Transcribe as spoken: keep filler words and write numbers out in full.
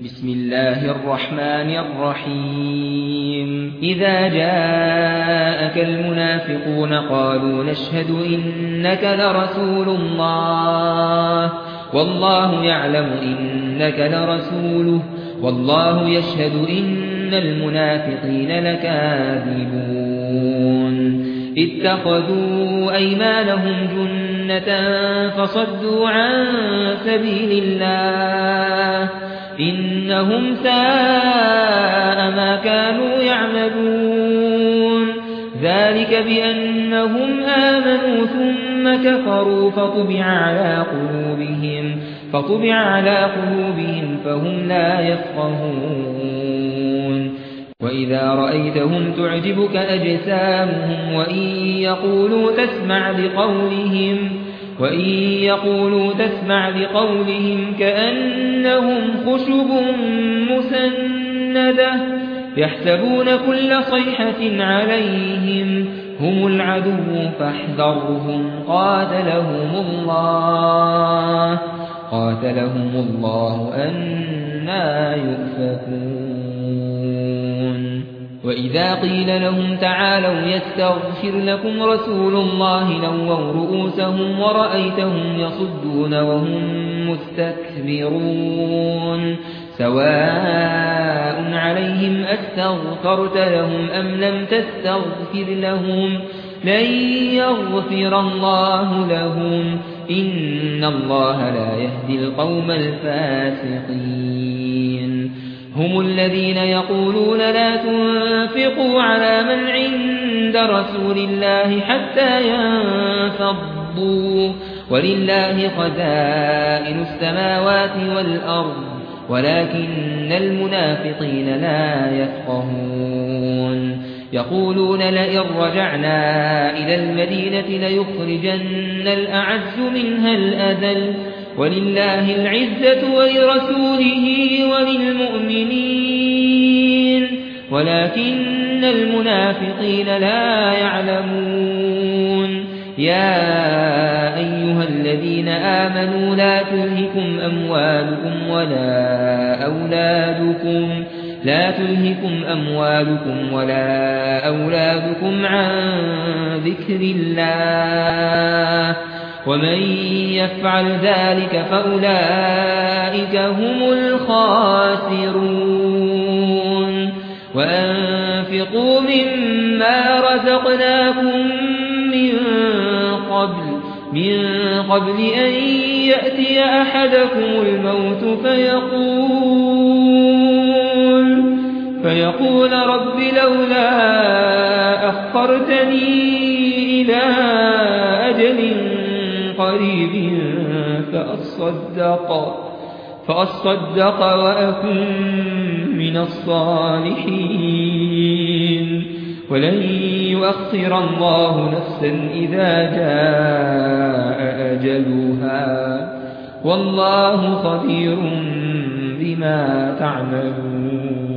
بسم الله الرحمن الرحيم إذا جاءك المنافقون قالوا نشهد إنك لرسول الله والله يعلم إنك لرسوله والله يشهد إن المنافقين لكاذبون اتخذوا أيمانهم جنة فصدوا عن سبيل الله إنهم ساء ما كانوا يعملون ذلك بأنهم آمنوا ثم كفروا فطبع على قلوبهم فطبع على قلوبهم فهم لا يفقهون وإذا رأيتهم تعجبك أجسامهم وإن يقولوا تسمع لقولهم وإن يقولوا تسمع لقولهم كأنهم خشب مسندة يحسبون كل صيحة عليهم هم العدو فاحذرهم قاتلهم الله قاتلهم الله أنى يؤفكون وإذا قيل لهم تعالوا يستغفر لكم رسول الله لووا رؤوسهم ورأيتهم يصدون وهم مستكبرون سواء عليهم أستغفرت لهم أم لم تستغفر لهم لن يغفر الله لهم إن الله لا يهدي القوم الفاسقين هم الذين يقولون لا تنفقوا على من عند رسول الله حتى ينفضوا ولله خزائن السماوات والأرض ولكن المنافقين لا يفقهون يقولون لئن رجعنا إلى المدينة ليخرجن الأعز منها الأذل ولله العزة ولرسوله وللمؤمنين ولكن المنافقين لا يعلمون يا أيها الذين آمنوا لا تلهكم أموالكم ولا أولادكم لا تلهكم أموالكم ولا أولادكم عن ذكر الله ومن يفعل ذلك فأولئك هم الخاسرون وأنفقوا مما رزقناكم من قبل من قبل أن يأتي أحدكم الموت فيقول فيقول رب لولا أخرتني إلى أجل قريب فأصدق فأصدق وأكن من الصالحين ولن يؤخر الله نفسا إذا جاء أجلها والله خبير بما تعملون